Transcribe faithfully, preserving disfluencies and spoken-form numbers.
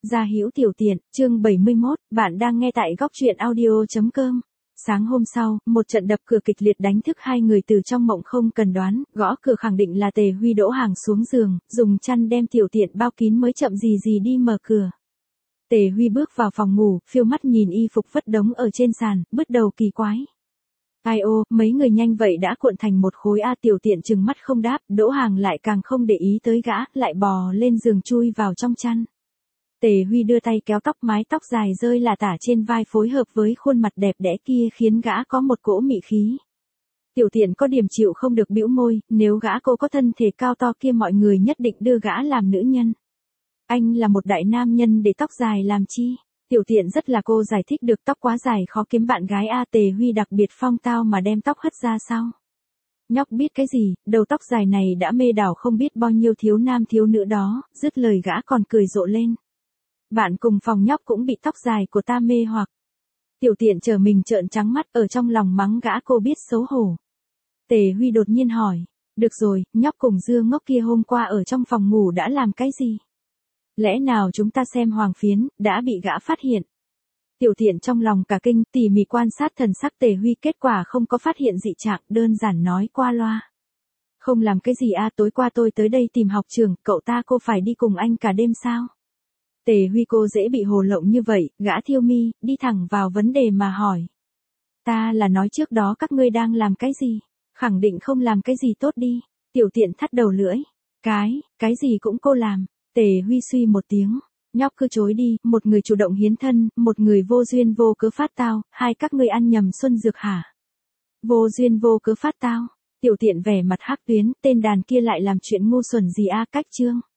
Gia Hữu Tiểu Tiện, chương bảy mươi mốt, bạn đang nghe tại góc truyện audio chấm com. Sáng hôm sau, một trận đập cửa kịch liệt đánh thức hai người từ trong mộng không cần đoán, gõ cửa khẳng định là Tề Huy Đỗ Hàng xuống giường, dùng chăn đem Tiểu Tiện bao kín mới chậm gì gì đi mở cửa. Tề Huy bước vào phòng ngủ, phiêu mắt nhìn y phục vất đống ở trên sàn, bứt đầu kỳ quái. Ai ô, mấy người nhanh vậy đã cuộn thành một khối a. Tiểu Tiện trừng mắt không đáp, Đỗ Hàng lại càng không để ý tới gã, lại bò lên giường chui vào trong chăn. Tề Huy đưa tay kéo tóc, mái tóc dài rơi lả tả trên vai phối hợp với khuôn mặt đẹp đẽ kia khiến gã có một cỗ mị khí. Tiểu Tiện có điểm chịu không được bĩu môi, nếu gã cô có thân thể cao to kia mọi người nhất định đưa gã làm nữ nhân. Anh là một đại nam nhân để tóc dài làm chi? Tiểu Tiện rất là cô giải thích được, tóc quá dài khó kiếm bạn gái a. Tề Huy đặc biệt phong tao mà đem tóc hất ra sao? Nhóc biết cái gì, đầu tóc dài này đã mê đảo không biết bao nhiêu thiếu nam thiếu nữ đó, dứt lời gã còn cười rộ lên. Bạn cùng phòng nhóc cũng bị tóc dài của ta mê hoặc. Tiểu Tiện chờ mình trợn trắng mắt ở trong lòng mắng gã cô biết xấu hổ. Tề Huy đột nhiên hỏi, được rồi, nhóc cùng dưa ngốc kia hôm qua ở trong phòng ngủ đã làm cái gì? Lẽ nào chúng ta xem hoàng phiến, đã bị gã phát hiện? Tiểu Tiện trong lòng cả kinh, tỉ mỉ quan sát thần sắc Tề Huy, kết quả không có phát hiện dị trạng, đơn giản nói qua loa. Không làm cái gì a, tối qua tôi tới đây tìm học trưởng, cậu ta cô phải đi cùng anh cả đêm sao? Tề Huy cô dễ bị hồ lộng như vậy, gã thiêu mi, đi thẳng vào vấn đề mà hỏi. Ta là nói trước đó các ngươi đang làm cái gì? Khẳng định không làm cái gì tốt đi. Tiểu Tiện thắt đầu lưỡi. Cái, cái gì cũng cô làm. Tề Huy suy một tiếng. Nhóc cứ chối đi, một người chủ động hiến thân, một người vô duyên vô cớ phát tao, hai các ngươi ăn nhầm xuân dược hả? Vô duyên vô cớ phát tao. Tiểu Tiện vẻ mặt hắc tuyến, tên đàn kia lại làm chuyện ngu xuẩn gì a, cách chương.